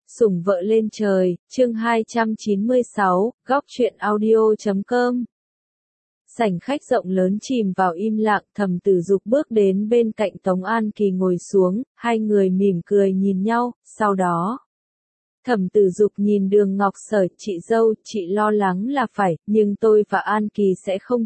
Sủng vợ lên trời, chương 296, góc truyện audio.com. Sảnh khách rộng lớn chìm vào im lặng, Thẩm Tử Dục bước đến bên cạnh Tống An Kỳ ngồi xuống, hai người mỉm cười nhìn nhau, sau đó. Thẩm Tử Dục nhìn Đường Ngọc Sở, chị dâu, chị lo lắng là phải, nhưng tôi và An Kỳ sẽ không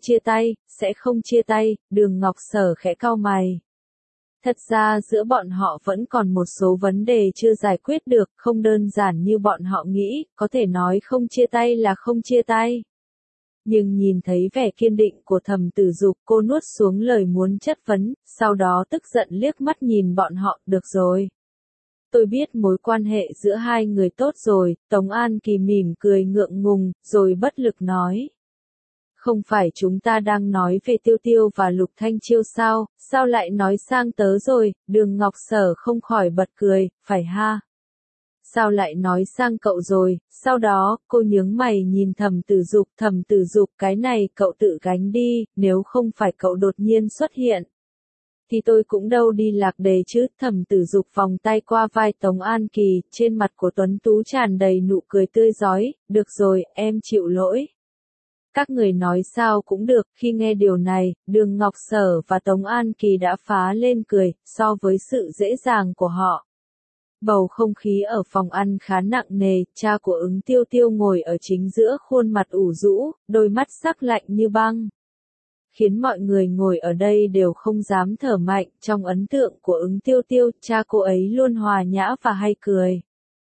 chia tay, Đường Ngọc Sở khẽ cau mày. Thật ra giữa bọn họ vẫn còn một số vấn đề chưa giải quyết được, không đơn giản như bọn họ nghĩ, có thể nói không chia tay là không chia tay. Nhưng nhìn thấy vẻ kiên định của Thẩm Tử Dục, cô nuốt xuống lời muốn chất vấn, sau đó tức giận liếc mắt nhìn bọn họ, được rồi. Tôi biết mối quan hệ giữa hai người tốt rồi, Tống An Kỳ mỉm cười ngượng ngùng, rồi bất lực nói. Không phải chúng ta đang nói về Tiêu Tiêu và Lục Thanh Chiêu sao lại nói sang tớ rồi, Đường Ngọc Sở không khỏi bật cười, phải ha? Sao lại nói sang cậu rồi, sau đó, cô nhướng mày nhìn Thẩm Tử Dục, cái này cậu tự gánh đi, nếu không phải cậu đột nhiên xuất hiện. Thì tôi cũng đâu đi lạc đề chứ, Thẩm Tử Dục vòng tay qua vai Tống An Kỳ, trên mặt của Tuấn Tú tràn đầy nụ cười tươi rói, được rồi, em chịu lỗi. Các người nói sao cũng được, khi nghe điều này, Đường Ngọc Sở và Tống An Kỳ đã phá lên cười, so với sự dễ dàng của họ. Bầu không khí ở phòng ăn khá nặng nề, cha của Ứng Tiêu Tiêu ngồi ở chính giữa khuôn mặt ủ rũ, đôi mắt sắc lạnh như băng. Khiến mọi người ngồi ở đây đều không dám thở mạnh, trong ấn tượng của Ứng Tiêu Tiêu, cha cô ấy luôn hòa nhã và hay cười.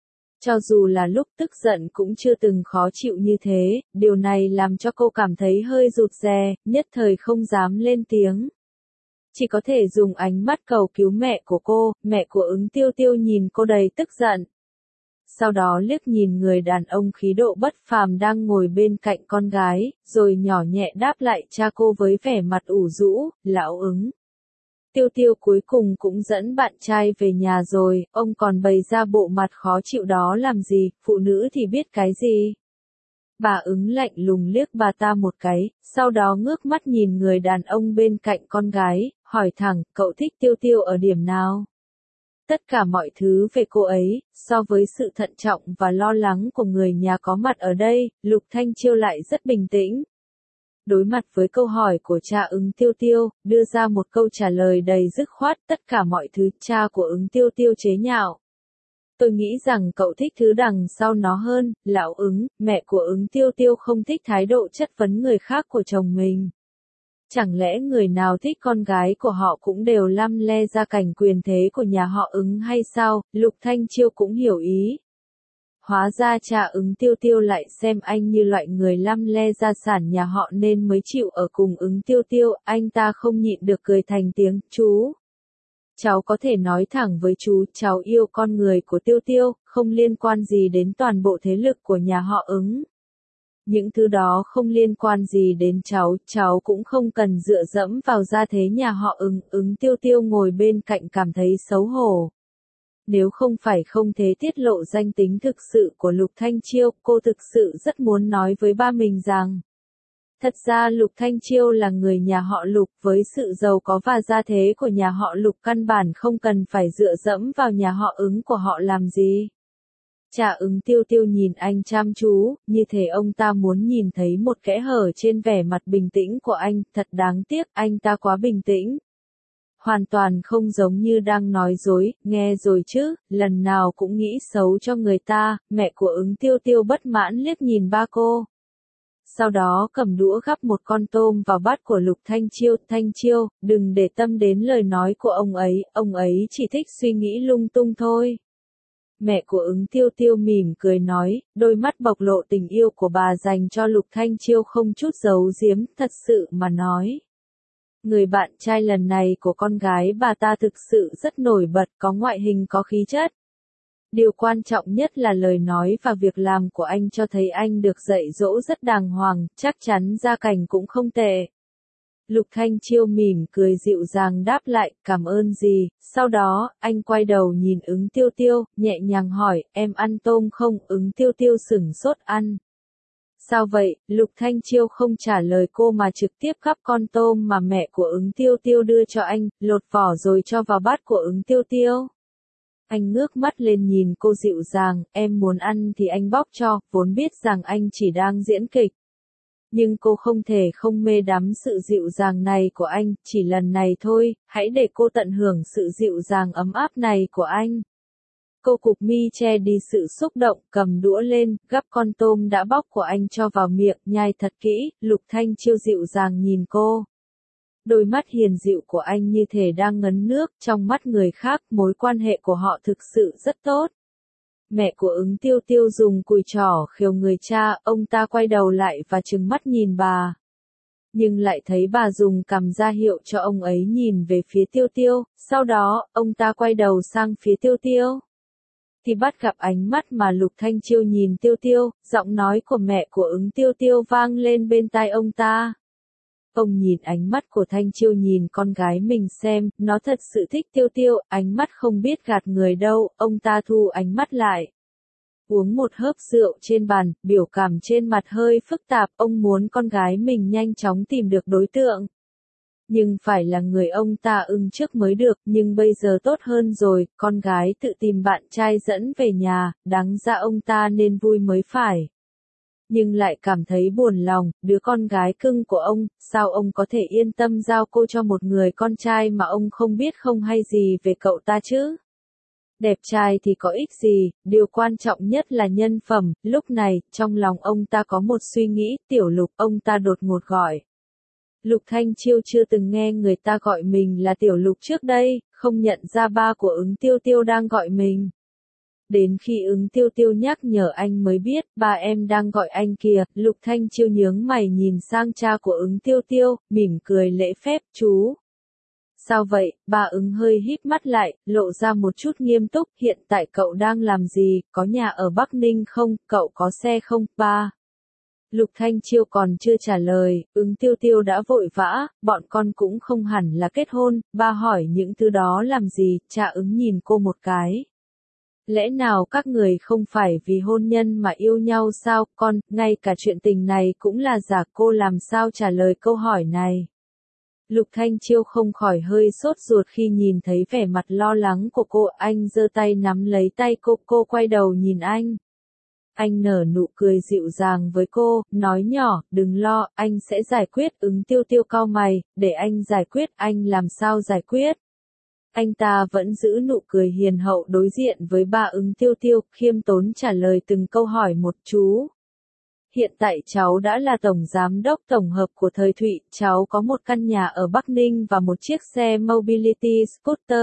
Cho dù là lúc tức giận cũng chưa từng khó chịu như thế, điều này làm cho cô cảm thấy hơi rụt rè, nhất thời không dám lên tiếng. Chỉ có thể dùng ánh mắt cầu cứu mẹ của cô, mẹ của Ứng Tiêu Tiêu nhìn cô đầy tức giận. Sau đó liếc nhìn người đàn ông khí độ bất phàm đang ngồi bên cạnh con gái, rồi nhỏ nhẹ đáp lại cha cô với vẻ mặt ủ rũ, lão Ứng. Tiêu Tiêu cuối cùng cũng dẫn bạn trai về nhà rồi, ông còn bày ra bộ mặt khó chịu đó làm gì, phụ nữ thì biết cái gì. Bà Ứng lạnh lùng liếc bà ta một cái, sau đó ngước mắt nhìn người đàn ông bên cạnh con gái, hỏi thẳng, cậu thích Tiêu Tiêu ở điểm nào? Tất cả mọi thứ về cô ấy, so với sự thận trọng và lo lắng của người nhà có mặt ở đây, Lục Thanh Chiêu lại rất bình tĩnh. Đối mặt với câu hỏi của cha Ứng Tiêu Tiêu, đưa ra một câu trả lời đầy dứt khoát, tất cả mọi thứ, cha của Ứng Tiêu Tiêu chế nhạo. Tôi nghĩ rằng cậu thích thứ đằng sau nó hơn, lão Ứng, mẹ của Ứng Tiêu Tiêu không thích thái độ chất vấn người khác của chồng mình. Chẳng lẽ người nào thích con gái của họ cũng đều lăm le gia cảnh quyền thế của nhà họ Ứng hay sao, Lục Thanh Chiêu cũng hiểu ý. Hóa ra cha Ứng Tiêu Tiêu lại xem anh như loại người lăm le gia sản nhà họ nên mới chịu ở cùng Ứng Tiêu Tiêu, anh ta không nhịn được cười thành tiếng, chú. Cháu có thể nói thẳng với chú, cháu yêu con người của Tiêu Tiêu, không liên quan gì đến toàn bộ thế lực của nhà họ Ứng. Những thứ đó không liên quan gì đến cháu cũng không cần dựa dẫm vào gia thế nhà họ Ứng. Ứng Tiêu Tiêu ngồi bên cạnh cảm thấy xấu hổ. Nếu không phải không thể tiết lộ danh tính thực sự của Lục Thanh Chiêu, cô thực sự rất muốn nói với ba mình rằng. Thật ra Lục Thanh Chiêu là người nhà họ Lục, với sự giàu có và gia thế của nhà họ Lục căn bản không cần phải dựa dẫm vào nhà họ Ứng của họ làm gì. Cha Ứng Tiêu Tiêu nhìn anh chăm chú, như thể ông ta muốn nhìn thấy một kẽ hở trên vẻ mặt bình tĩnh của anh, thật đáng tiếc, anh ta quá bình tĩnh. Hoàn toàn không giống như đang nói dối, nghe rồi chứ, lần nào cũng nghĩ xấu cho người ta, mẹ của Ứng Tiêu Tiêu bất mãn liếc nhìn ba cô. Sau đó cầm đũa gắp một con tôm vào bát của Lục Thanh Chiêu, đừng để tâm đến lời nói của ông ấy chỉ thích suy nghĩ lung tung thôi. Mẹ của Ứng Tiêu Tiêu mỉm cười nói, đôi mắt bộc lộ tình yêu của bà dành cho Lục Thanh Chiêu không chút giấu giếm, thật sự mà nói. Người bạn trai lần này của con gái bà ta thực sự rất nổi bật, có ngoại hình có khí chất. Điều quan trọng nhất là lời nói và việc làm của anh cho thấy anh được dạy dỗ rất đàng hoàng, chắc chắn gia cảnh cũng không tệ. Lục Thanh Chiêu mỉm cười dịu dàng đáp lại, cảm ơn gì, sau đó, anh quay đầu nhìn Ứng Tiêu Tiêu, nhẹ nhàng hỏi, em ăn tôm không, Ứng Tiêu Tiêu sửng sốt ăn. Sao vậy, Lục Thanh Chiêu không trả lời cô mà trực tiếp gắp con tôm mà mẹ của Ứng Tiêu Tiêu đưa cho anh, lột vỏ rồi cho vào bát của Ứng Tiêu Tiêu. Anh ngước mắt lên nhìn cô dịu dàng, em muốn ăn thì anh bóc cho, vốn biết rằng anh chỉ đang diễn kịch. Nhưng cô không thể không mê đắm sự dịu dàng này của anh, chỉ lần này thôi, hãy để cô tận hưởng sự dịu dàng ấm áp này của anh. Cô cụp mi che đi sự xúc động, cầm đũa lên, gắp con tôm đã bóc của anh cho vào miệng, nhai thật kỹ. Lục Thanh Chiêu dịu dàng nhìn cô. Đôi mắt hiền dịu của anh như thể đang ngấn nước, trong mắt người khác, mối quan hệ của họ thực sự rất tốt. Mẹ của Ứng Tiêu Tiêu dùng cùi trỏ khều người cha, ông ta quay đầu lại và trừng mắt nhìn bà. Nhưng lại thấy bà dùng cằm ra hiệu cho ông ấy nhìn về phía Tiêu Tiêu, sau đó, ông ta quay đầu sang phía Tiêu Tiêu. Thì bắt gặp ánh mắt mà Lục Thanh Chiêu nhìn Tiêu Tiêu, giọng nói của mẹ của Ứng Tiêu Tiêu vang lên bên tai ông ta. Ông nhìn ánh mắt của Thanh Chiêu nhìn con gái mình xem, nó thật sự thích Tiêu Tiêu, ánh mắt không biết gạt người đâu, ông ta thu ánh mắt lại. Uống một hớp rượu trên bàn, biểu cảm trên mặt hơi phức tạp, ông muốn con gái mình nhanh chóng tìm được đối tượng. Nhưng phải là người ông ta ưng trước mới được, nhưng bây giờ tốt hơn rồi, con gái tự tìm bạn trai dẫn về nhà, đáng ra ông ta nên vui mới phải. Nhưng lại cảm thấy buồn lòng, đứa con gái cưng của ông, sao ông có thể yên tâm giao cô cho một người con trai mà ông không biết không hay gì về cậu ta chứ? Đẹp trai thì có ích gì, điều quan trọng nhất là nhân phẩm. Lúc này, trong lòng ông ta có một suy nghĩ, Tiểu Lục, ông ta đột ngột gọi. Lục Thanh Chiêu chưa từng nghe người ta gọi mình là Tiểu Lục trước đây, không nhận ra ba của Ứng Tiêu Tiêu đang gọi mình. Đến khi Ứng Tiêu Tiêu nhắc nhở anh mới biết, ba em đang gọi anh kìa. Lục Thanh Chiêu nhướng mày nhìn sang cha của Ứng Tiêu Tiêu, mỉm cười lễ phép, chú. Sao vậy? Ba Ứng hơi híp mắt lại, lộ ra một chút nghiêm túc, hiện tại cậu đang làm gì, có nhà ở Bắc Ninh không, cậu có xe không, ba? Lục Thanh Chiêu còn chưa trả lời, Ứng Tiêu Tiêu đã vội vã, bọn con cũng không hẳn là kết hôn, ba hỏi những thứ đó làm gì, cha Ứng nhìn cô một cái. Lẽ nào các người không phải vì hôn nhân mà yêu nhau sao, con, ngay cả chuyện tình này cũng là giả, cô làm sao trả lời câu hỏi này. Lục Thanh Chiêu không khỏi hơi sốt ruột khi nhìn thấy vẻ mặt lo lắng của cô, anh giơ tay nắm lấy tay cô quay đầu nhìn anh. Anh nở nụ cười dịu dàng với cô, nói nhỏ, đừng lo, anh sẽ giải quyết. Ứng Tiêu Tiêu cau mày, để anh giải quyết, anh làm sao giải quyết? Anh ta vẫn giữ nụ cười hiền hậu đối diện với ba Ứng Tiêu Tiêu, khiêm tốn trả lời từng câu hỏi một. Chú. Hiện tại cháu đã là tổng giám đốc tổng hợp của Thời Thụy, cháu có một căn nhà ở Bắc Ninh và một chiếc xe Mobility Scooter.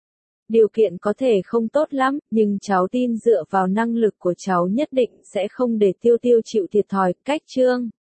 Điều kiện có thể không tốt lắm, nhưng cháu tin dựa vào năng lực của cháu nhất định sẽ không để Tiêu Tiêu chịu thiệt thòi. Cách chương